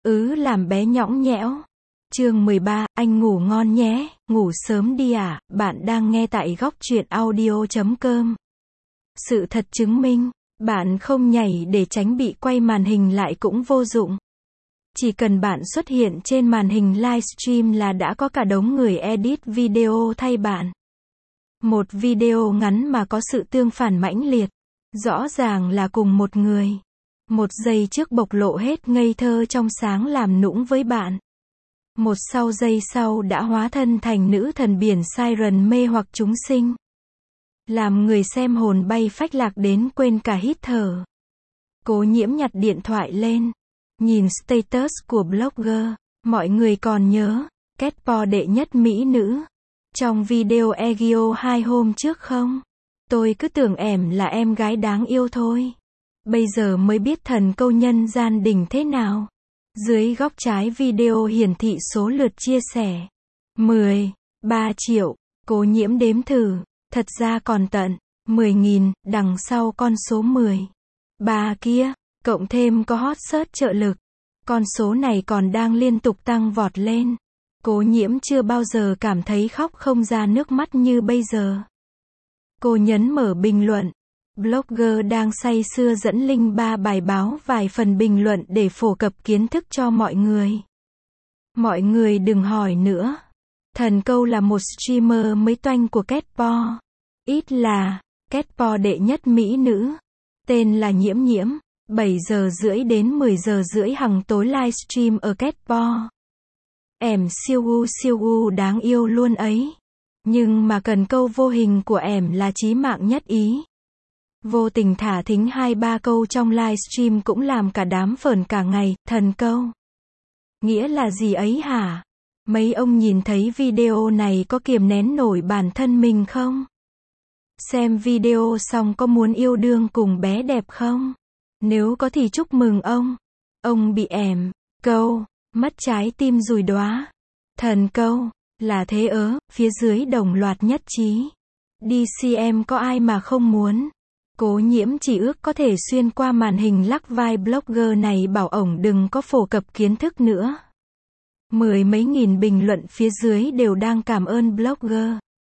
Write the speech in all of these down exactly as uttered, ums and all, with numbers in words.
ứ làm bé nhõng nhẽo. Chương mười ba, anh ngủ ngon nhé, ngủ sớm đi à, bạn đang nghe tại góc truyện audio chấm com. Sự thật chứng minh, bạn không nhảy để tránh bị quay màn hình lại cũng vô dụng. Chỉ cần bạn xuất hiện trên màn hình livestream là đã có cả đống người edit video thay bạn. Một video ngắn mà có sự tương phản mãnh liệt. Rõ ràng là cùng một người. Một giây trước bộc lộ hết ngây thơ trong sáng làm nũng với bạn. Một sau giây sau đã hóa thân thành nữ thần biển siren mê hoặc chúng sinh. Làm người xem hồn bay phách lạc đến quên cả hít thở. Cố Nhiễm nhặt điện thoại lên. Nhìn status của blogger. Mọi người còn nhớ Catpo đệ nhất mỹ nữ trong video Egyo hai hôm trước không? Tôi cứ tưởng em là em gái đáng yêu thôi. Bây giờ mới biết thần câu nhân gian đỉnh thế nào. Dưới góc trái video hiển thị số lượt chia sẻ. mười ba triệu. Cố Nhiễm đếm thử. Thật ra còn tận mười nghìn, đằng sau con số mười ba kia, cộng thêm có hot search trợ lực. Con số này còn đang liên tục tăng vọt lên. Cố Nhiễm chưa bao giờ cảm thấy khóc không ra nước mắt như bây giờ. Cô nhấn mở bình luận. Blogger đang say sưa dẫn link ba bài báo vài phần bình luận để phổ cập kiến thức cho mọi người. Mọi người đừng hỏi nữa. Thần câu là một streamer mới toanh của Catpo. Ít là Catpo đệ nhất mỹ nữ. Tên là Nhiễm Nhiễm. bảy giờ rưỡi đến mười giờ rưỡi hàng tối livestream ở Catpo. Em siêu gu siêu gu đáng yêu luôn ấy. Nhưng mà cần câu vô hình của em là chí mạng nhất ý. Vô tình thả thính hai ba câu trong livestream cũng làm cả đám phởn cả ngày. Thần câu nghĩa là gì ấy hả? Mấy ông nhìn thấy video này có kiềm nén nổi bản thân mình không? Xem video xong có muốn yêu đương cùng bé đẹp không? Nếu có thì chúc mừng ông. Ông bị ẻm câu mất trái tim rùi đóa. Thần câu là thế ớ. Phía dưới đồng loạt nhất trí. đê xê em có ai mà không muốn. Cố Nhiễm chỉ ước có thể xuyên qua màn hình lắc vai blogger này bảo ổng đừng có phổ cập kiến thức nữa. Mười mấy nghìn bình luận phía dưới đều đang cảm ơn blogger.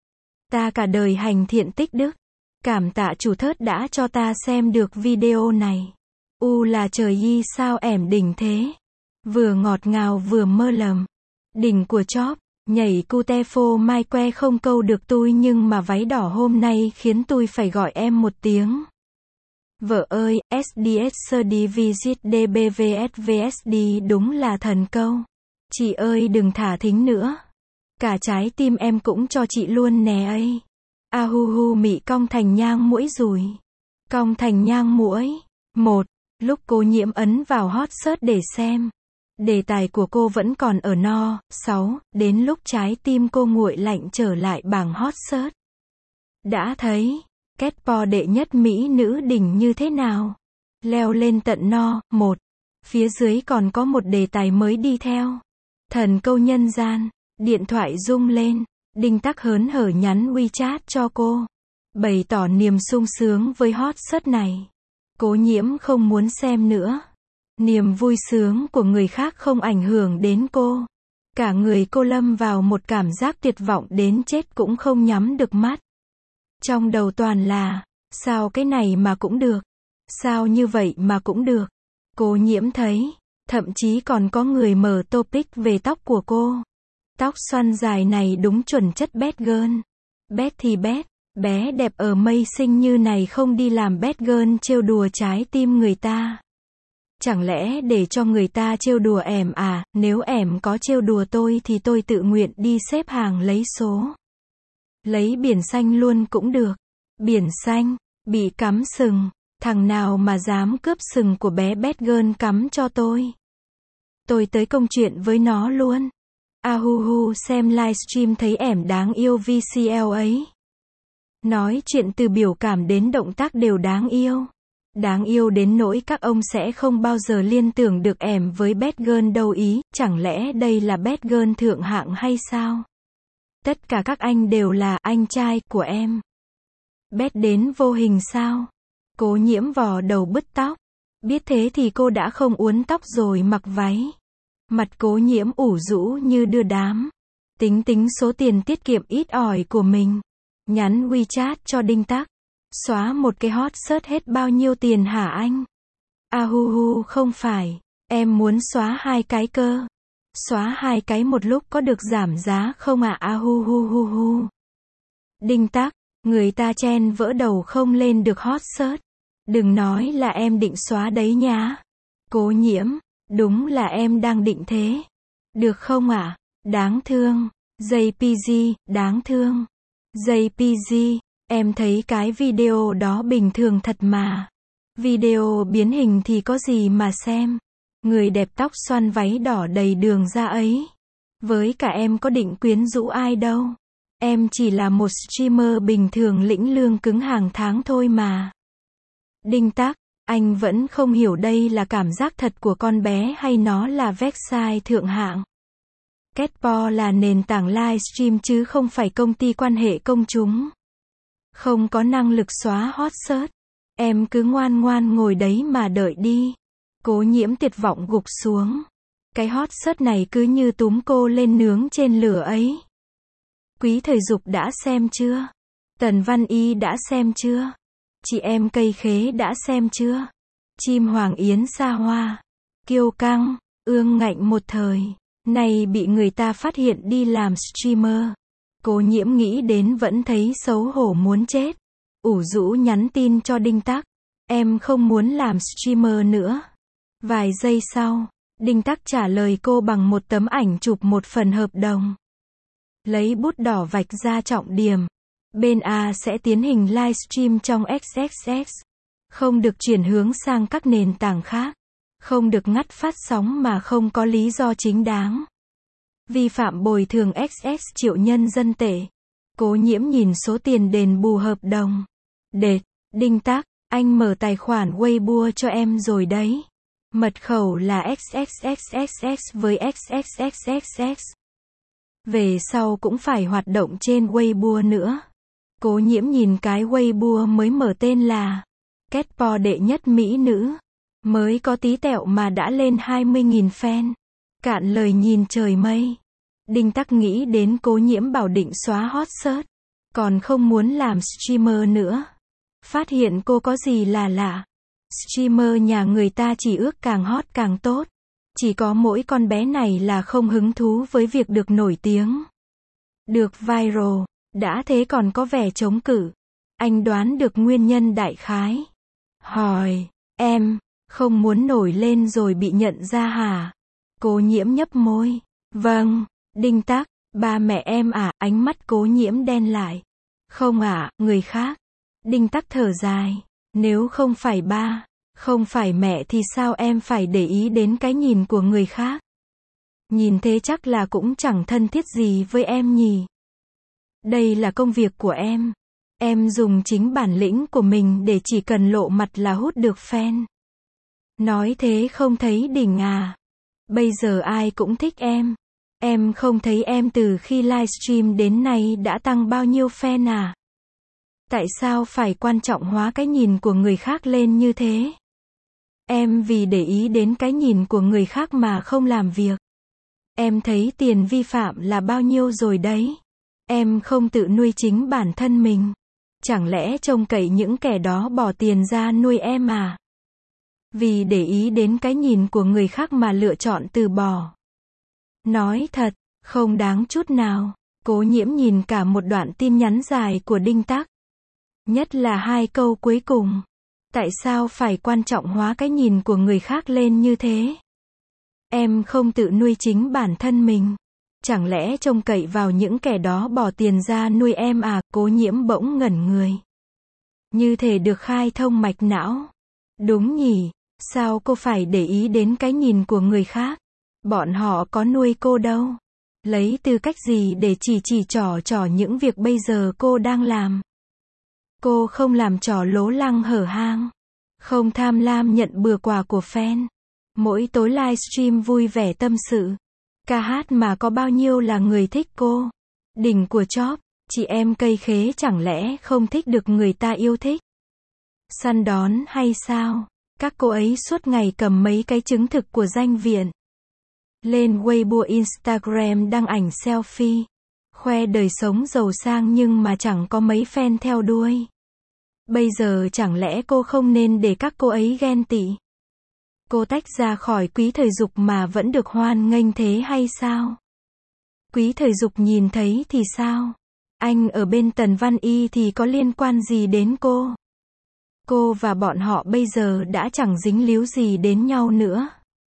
Ta cả đời hành thiện tích đức. Cảm tạ chủ thớt đã cho ta xem được video này. U là trời y sao ẻm đỉnh thế. Vừa ngọt ngào vừa mơ lầm. Đỉnh của chóp. Nhảy cute phô mai que không câu được tôi nhưng mà váy đỏ hôm nay khiến tôi phải gọi em một tiếng. Vợ ơi, ét đê ét Study Visit đê bê vê ét vê ét đê đúng là thần câu. Chị ơi đừng thả thính nữa. Cả trái tim em cũng cho chị luôn nè ấy. A hu hu mị cong thành nhang muỗi rùi. Cong thành nhang muỗi. Một. Lúc Cố Nhiễm ấn vào hot search để xem. Đề tài của cô vẫn còn ở no. Sáu. Đến lúc trái tim cô nguội lạnh trở lại bảng hot search. Đã thấy Catpo đệ nhất mỹ nữ đỉnh như thế nào. Leo lên tận no. Một. Phía dưới còn có một đề tài mới đi theo. Thần câu nhân gian. Điện thoại rung lên. Đinh Tắc hớn hở nhắn WeChat cho cô. Bày tỏ niềm sung sướng với hot search này. Cố Nhiễm không muốn xem nữa. Niềm vui sướng của người khác không ảnh hưởng đến cô. Cả người cô lâm vào một cảm giác tuyệt vọng đến chết cũng không nhắm được mắt. Trong đầu toàn là, sao cái này mà cũng được? Sao như vậy mà cũng được? Cố Nhiễm thấy, thậm chí còn có người mở topic về tóc của cô. Tóc xoăn dài này đúng chuẩn chất bad girl. Bad thì bad, bé đẹp ở mây xinh như này không đi làm bad girl trêu đùa trái tim người ta. Chẳng lẽ để cho người ta trêu đùa ẻm à, nếu ẻm có trêu đùa tôi thì tôi tự nguyện đi xếp hàng lấy số. Lấy biển xanh luôn cũng được. Biển xanh, bị cắm sừng, thằng nào mà dám cướp sừng của bé bad girl cắm cho tôi. Tôi tới công chuyện với nó luôn. A hu hu xem livestream thấy ẻm đáng yêu vê xê lờ ấy. Nói chuyện từ biểu cảm đến động tác đều đáng yêu. Đáng yêu đến nỗi các ông sẽ không bao giờ liên tưởng được ẻm với bad girl đâu ý, chẳng lẽ đây là bad girl thượng hạng hay sao? Tất cả các anh đều là anh trai của em. Bad đến vô hình sao? Cố Nhiễm vò đầu bứt tóc. Biết thế thì cô đã không uốn tóc rồi mặc váy. Mặt Cố Nhiễm ủ rũ như đưa đám. Tính tính số tiền tiết kiệm ít ỏi của mình. Nhắn WeChat cho Đinh Tắc. Xóa một cái hot search hết bao nhiêu tiền hả anh? À hu hu không phải. Em muốn xóa hai cái cơ. Xóa hai cái một lúc có được giảm giá không ạ? À? À hu hu hu hu. Đinh Tắc, người ta chen vỡ đầu không lên được hot search. Đừng nói là em định xóa đấy nhá. Cố Nhiễm, đúng là em đang định thế. Được không ạ? À? Đáng thương. gi pê giê, đáng thương. gi pê giê, em thấy cái video đó bình thường thật mà. Video biến hình thì có gì mà xem. Người đẹp tóc xoăn váy đỏ đầy đường ra ấy. Với cả em có định quyến rũ ai đâu. Em chỉ là một streamer bình thường lĩnh lương cứng hàng tháng thôi mà. Đinh Tắc, anh vẫn không hiểu đây là cảm giác thật của con bé hay nó là website thượng hạng. Catpo là nền tảng livestream chứ không phải công ty quan hệ công chúng. Không có năng lực xóa hot search. Em cứ ngoan ngoan ngồi đấy mà đợi đi. Cố Nhiễm tuyệt vọng gục xuống. Cái hot search này cứ như túm cô lên nướng trên lửa ấy. Quý Thời Dục đã xem chưa? Tần Văn Y đã xem chưa? Chị em Cây Khế đã xem chưa? Chim Hoàng Yến xa hoa. Kiêu căng, ương ngạnh một thời. Này bị người ta phát hiện đi làm streamer. Cố Nhiễm nghĩ đến vẫn thấy xấu hổ muốn chết. Ủ rũ nhắn tin cho Đinh Tắc. Em không muốn làm streamer nữa. Vài giây sau, Đinh Tắc trả lời cô bằng một tấm ảnh chụp một phần hợp đồng. Lấy bút đỏ vạch ra trọng điểm. Bên A sẽ tiến hành livestream trong ích ích ích. Không được chuyển hướng sang các nền tảng khác. Không được ngắt phát sóng mà không có lý do chính đáng. Vi phạm bồi thường ích ích triệu nhân dân tệ. Cố Nhiễm nhìn số tiền đền bù hợp đồng. Đệt, Đinh Tắc, anh mở tài khoản Weibo cho em rồi đấy. Mật khẩu là ích ích ích ích ích với ích ích ích ích ích. Về sau cũng phải hoạt động trên Weibo nữa. Cố Nhiễm nhìn cái Weibo mới mở tên là Catpo đệ nhất mỹ nữ. Mới có tí tẹo mà đã lên hai mươi nghìn fan. Cạn lời nhìn trời mây. Đinh Tắc nghĩ đến Cố Nhiễm bảo định xóa hot search. Còn không muốn làm streamer nữa. Phát hiện cô có gì là lạ. Streamer nhà người ta chỉ ước càng hot càng tốt. Chỉ có mỗi con bé này là không hứng thú với việc được nổi tiếng. Được viral. Đã thế còn có vẻ chống cự. Anh đoán được nguyên nhân đại khái. Hỏi, em, không muốn nổi lên rồi bị nhận ra hả? Cố Nhiễm nhấp môi. Vâng, Đinh Tắc, ba mẹ em à? Ánh mắt Cố Nhiễm đen lại. Không ạ, à, người khác. Đinh Tắc thở dài. Nếu không phải ba, không phải mẹ thì sao em phải để ý đến cái nhìn của người khác? Nhìn thế chắc là cũng chẳng thân thiết gì với em nhỉ? Đây là công việc của em. Em dùng chính bản lĩnh của mình để chỉ cần lộ mặt là hút được fan. Nói thế không thấy đỉnh à? Bây giờ ai cũng thích em. Em không thấy em từ khi livestream đến nay đã tăng bao nhiêu fan à? Tại sao phải quan trọng hóa cái nhìn của người khác lên như thế? Em vì để ý đến cái nhìn của người khác mà không làm việc. Em thấy tiền vi phạm là bao nhiêu rồi đấy. Em không tự nuôi chính bản thân mình. Chẳng lẽ trông cậy những kẻ đó bỏ tiền ra nuôi em à? Vì để ý đến cái nhìn của người khác mà lựa chọn từ bỏ. Nói thật, không đáng chút nào. Cố Nhiễm nhìn cả một đoạn tin nhắn dài của Đinh Tắc. Nhất là hai câu cuối cùng. Tại sao phải quan trọng hóa cái nhìn của người khác lên như thế? Em không tự nuôi chính bản thân mình. Chẳng lẽ trông cậy vào những kẻ đó bỏ tiền ra nuôi em à? Cố Nhiễm bỗng ngẩn người. Như thể được khai thông mạch não. Đúng nhỉ, sao cô phải để ý đến cái nhìn của người khác? Bọn họ có nuôi cô đâu. Lấy tư cách gì để chỉ chỉ trò trò những việc bây giờ cô đang làm? Cô không làm trò lố lăng hở hang. Không tham lam nhận bừa quà của fan. Mỗi tối livestream vui vẻ tâm sự. Ca hát mà có bao nhiêu là người thích cô. Đỉnh của chóp, chị em Cây Khế chẳng lẽ không thích được người ta yêu thích? Săn đón hay sao? Các cô ấy suốt ngày cầm mấy cái chứng thực của danh viện. Lên Weibo Instagram đăng ảnh selfie. Khoe đời sống giàu sang nhưng mà chẳng có mấy fan theo đuôi. Bây giờ chẳng lẽ cô không nên để các cô ấy ghen tị? Cô tách ra khỏi Quý Thời Dục mà vẫn được hoan nghênh thế hay sao? Quý Thời Dục nhìn thấy thì sao? Anh ở bên Tần Văn Y thì có liên quan gì đến cô? Cô và bọn họ bây giờ đã chẳng dính líu gì đến nhau nữa.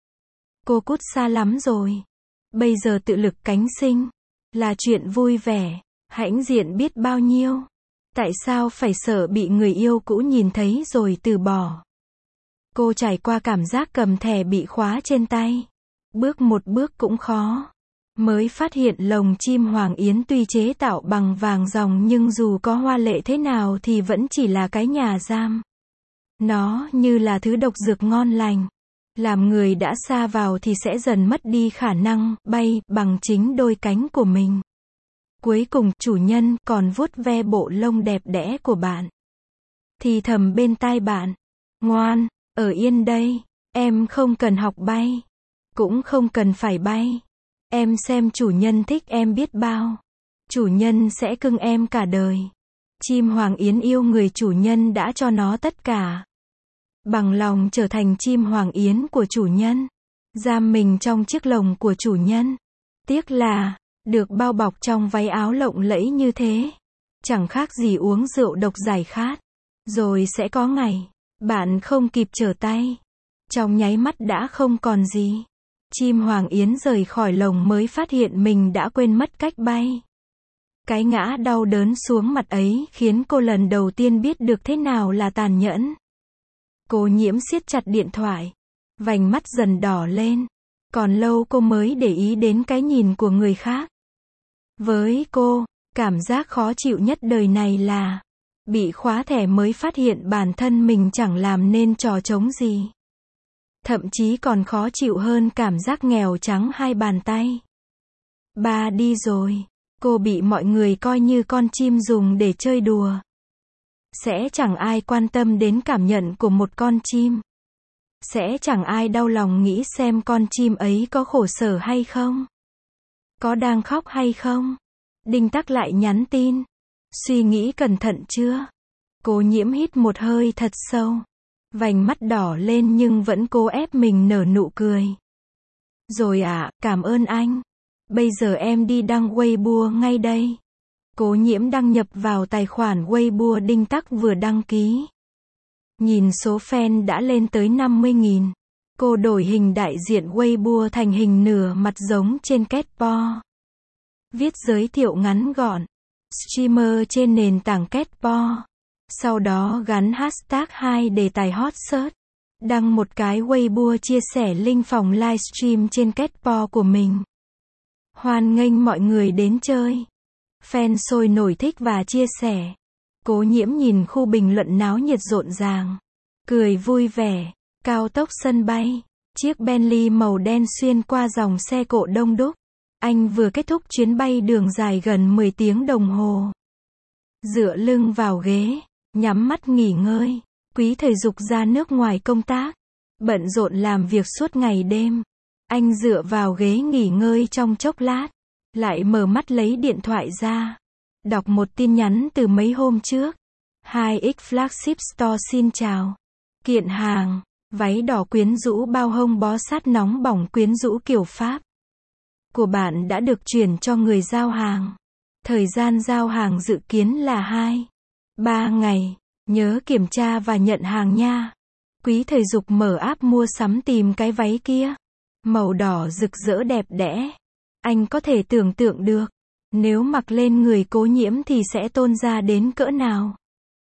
Cô cút xa lắm rồi. Bây giờ tự lực cánh sinh là chuyện vui vẻ, hãnh diện biết bao nhiêu. Tại sao phải sợ bị người yêu cũ nhìn thấy rồi từ bỏ? Cô trải qua cảm giác cầm thẻ bị khóa trên tay. Bước một bước cũng khó. Mới phát hiện lồng chim Hoàng Yến tuy chế tạo bằng vàng ròng nhưng dù có hoa lệ thế nào thì vẫn chỉ là cái nhà giam. Nó như là thứ độc dược ngon lành. Làm người đã sa vào thì sẽ dần mất đi khả năng bay bằng chính đôi cánh của mình. Cuối cùng, chủ nhân còn vuốt ve bộ lông đẹp đẽ của bạn. Thì thầm bên tai bạn. Ngoan, ở yên đây. Em không cần học bay. Cũng không cần phải bay. Em xem chủ nhân thích em biết bao. Chủ nhân sẽ cưng em cả đời. Chim Hoàng Yến yêu người chủ nhân đã cho nó tất cả. Bằng lòng trở thành chim Hoàng Yến của chủ nhân. Giam mình trong chiếc lồng của chủ nhân. Tiếc là, được bao bọc trong váy áo lộng lẫy như thế. Chẳng khác gì uống rượu độc giải khát. Rồi sẽ có ngày, bạn không kịp trở tay. Trong nháy mắt đã không còn gì. Chim Hoàng Yến rời khỏi lồng mới phát hiện mình đã quên mất cách bay. Cái ngã đau đớn xuống mặt ấy khiến cô lần đầu tiên biết được thế nào là tàn nhẫn. Cô Nhiễm siết chặt điện thoại. Vành mắt dần đỏ lên. Còn lâu cô mới để ý đến cái nhìn của người khác. Với cô, cảm giác khó chịu nhất đời này là bị khóa thẻ mới phát hiện bản thân mình chẳng làm nên trò trống gì. Thậm chí còn khó chịu hơn cảm giác nghèo trắng hai bàn tay. Ba đi rồi. Cô bị mọi người coi như con chim dùng để chơi đùa. Sẽ chẳng ai quan tâm đến cảm nhận của một con chim. Sẽ chẳng ai đau lòng nghĩ xem con chim ấy có khổ sở hay không. Có đang khóc hay không. Đinh Tắc lại nhắn tin. Suy nghĩ cẩn thận chưa? Cô Nhiễm hít một hơi thật sâu. Vành mắt đỏ lên nhưng vẫn cố ép mình nở nụ cười. Rồi ạ, à, cảm ơn anh. Bây giờ em đi đăng Weibo ngay đây. Cô Nhiễm đăng nhập vào tài khoản Weibo Đinh Tắc vừa đăng ký. Nhìn số fan đã lên tới năm mươi nghìn. Cô đổi hình đại diện Weibo thành hình nửa mặt giống trên Catpo. Viết giới thiệu ngắn gọn. Streamer trên nền tảng Catpo. Sau đó gắn hashtag hai đề tài hot search. Đăng một cái Weibo chia sẻ link phòng livestream trên Catpo của mình. Hoan nghênh mọi người đến chơi. Fan sôi nổi thích và chia sẻ. Cô Nhiễm nhìn khu bình luận náo nhiệt rộn ràng. Cười vui vẻ. Cao tốc sân bay. Chiếc Bentley màu đen xuyên qua dòng xe cộ đông đúc. Anh vừa kết thúc chuyến bay đường dài gần mười tiếng đồng hồ. Dựa lưng vào ghế. Nhắm mắt nghỉ ngơi. Quý Thời Dục ra nước ngoài công tác. Bận rộn làm việc suốt ngày đêm. Anh dựa vào ghế nghỉ ngơi trong chốc lát. Lại mở mắt lấy điện thoại ra. Đọc một tin nhắn từ mấy hôm trước. hai x Flagship Store xin chào. Kiện hàng. Váy đỏ quyến rũ bao hông bó sát nóng bỏng quyến rũ kiểu Pháp. Của bạn đã được chuyển cho người giao hàng. Thời gian giao hàng dự kiến là hai ba ngày. Nhớ kiểm tra và nhận hàng nha. Quý Thời Dục mở app mua sắm tìm cái váy kia. Màu đỏ rực rỡ đẹp đẽ. Anh có thể tưởng tượng được. Nếu mặc lên người Cố Nhiễm thì sẽ tôn ra đến cỡ nào.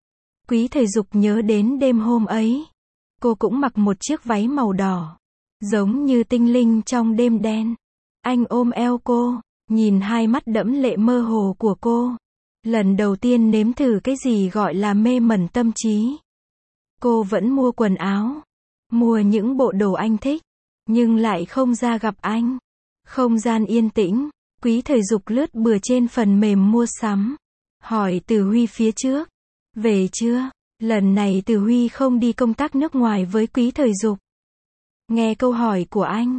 Quý Thời Dục nhớ đến đêm hôm ấy. Cô cũng mặc một chiếc váy màu đỏ. Giống như tinh linh trong đêm đen. Anh ôm eo cô. Nhìn hai mắt đẫm lệ mơ hồ của cô. Lần đầu tiên nếm thử cái gì gọi là mê mẩn tâm trí. Cô vẫn mua quần áo. Mua những bộ đồ anh thích. Nhưng lại không ra gặp anh. Không gian yên tĩnh. Quý Thời Dục lướt bừa trên phần mềm mua sắm. Hỏi Từ Huy phía trước. Về chưa? Lần này Từ Huy không đi công tác nước ngoài với Quý Thời Dục. Nghe câu hỏi của anh.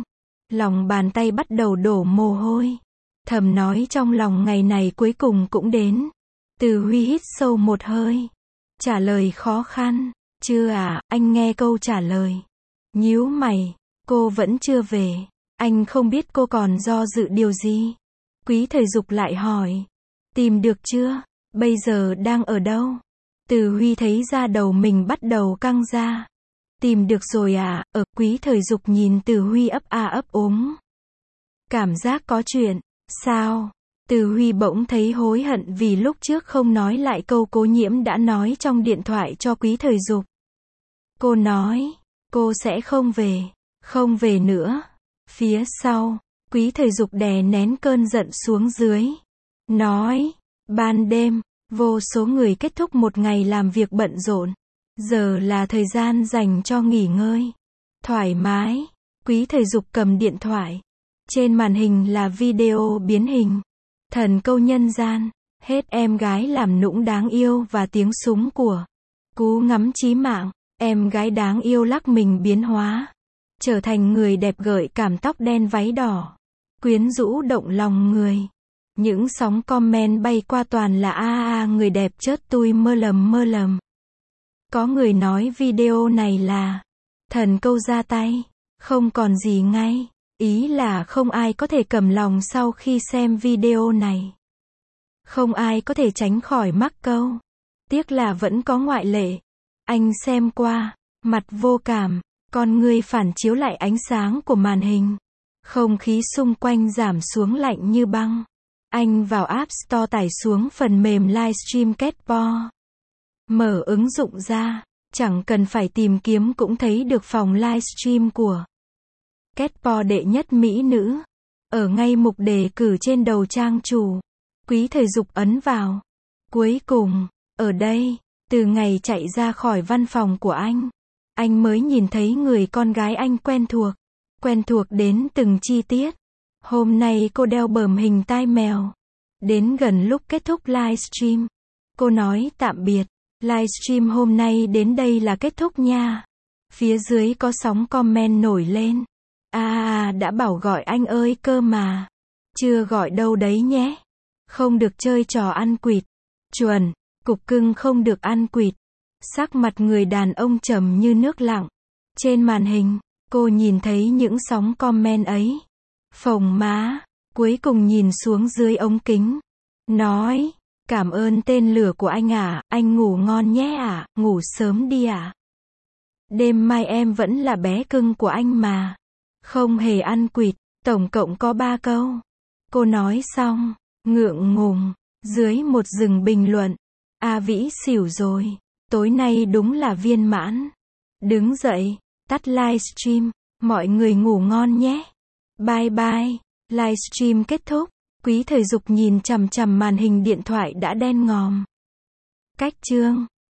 Lòng bàn tay bắt đầu đổ mồ hôi. Thầm nói trong lòng ngày này cuối cùng cũng đến. Từ Huy hít sâu một hơi. Trả lời khó khăn. Chưa à, anh nghe câu trả lời. Nhíu mày. Cô vẫn chưa về. Anh không biết cô còn do dự điều gì. Quý Thời Dục lại hỏi. Tìm được chưa? Bây giờ đang ở đâu? Từ Huy thấy da đầu mình bắt đầu căng ra. Tìm được rồi à, ở. Quý Thời Dục nhìn Từ Huy ấp a ấp úng. Cảm giác có chuyện. Sao? Từ Huy bỗng thấy hối hận vì lúc trước không nói lại câu Cố Nhiễm đã nói trong điện thoại cho Quý Thời Dục. Cô nói, cô sẽ không về, không về nữa. Phía sau, Quý Thời Dục đè nén cơn giận xuống dưới. Nói, ban đêm, vô số người kết thúc một ngày làm việc bận rộn. Giờ là thời gian dành cho nghỉ ngơi. Thoải mái. Quý Thời Dục cầm điện thoại. Trên màn hình là video biến hình. Thần câu nhân gian. Hết em gái làm nũng đáng yêu và tiếng súng của cú ngắm chí mạng. Em gái đáng yêu lắc mình biến hóa. Trở thành người đẹp gợi cảm tóc đen váy đỏ. Quyến rũ động lòng người. Những sóng comment bay qua toàn là a a người đẹp chớt tui mơ lầm mơ lầm. Có người nói video này là thần câu ra tay. Không còn gì ngay. Ý là không ai có thể cầm lòng sau khi xem video này. Không ai có thể tránh khỏi mắc câu. Tiếc là vẫn có ngoại lệ. Anh xem qua, mặt vô cảm, con người phản chiếu lại ánh sáng của màn hình. Không khí xung quanh giảm xuống lạnh như băng. Anh vào App Store tải xuống phần mềm livestream Catpo. Mở ứng dụng ra, chẳng cần phải tìm kiếm cũng thấy được phòng livestream của Catpo đệ nhất mỹ nữ. Ở ngay mục đề cử trên đầu trang chủ. Quý Thời Dục ấn vào. Cuối cùng, ở đây, từ ngày chạy ra khỏi văn phòng của anh, anh mới nhìn thấy người con gái anh quen thuộc. Quen thuộc đến từng chi tiết. Hôm nay cô đeo bờm hình tai mèo. Đến gần lúc kết thúc livestream, cô nói tạm biệt. Livestream hôm nay đến đây là kết thúc nha. Phía dưới có sóng comment nổi lên. À, à đã bảo gọi anh ơi cơ mà. Chưa gọi đâu đấy nhé. Không được chơi trò ăn quỵt. Chuẩn, cục cưng không được ăn quỵt. Sắc mặt người đàn ông trầm như nước lặng. Trên màn hình, cô nhìn thấy những sóng comment ấy. Phồng má, cuối cùng nhìn xuống dưới ống kính. Nói, cảm ơn tên lửa của anh à, anh ngủ ngon nhé à, ngủ sớm đi à. Đêm mai em vẫn là bé cưng của anh mà. Không hề ăn quỵt, tổng cộng có ba câu. Cô nói xong, ngượng ngùng, dưới một rừng bình luận. A Vĩ xỉu rồi, tối nay đúng là viên mãn. Đứng dậy, tắt livestream, mọi người ngủ ngon nhé. Bye bye, livestream kết thúc. Quý Thời Dục nhìn chằm chằm màn hình điện thoại đã đen ngòm. Cách chương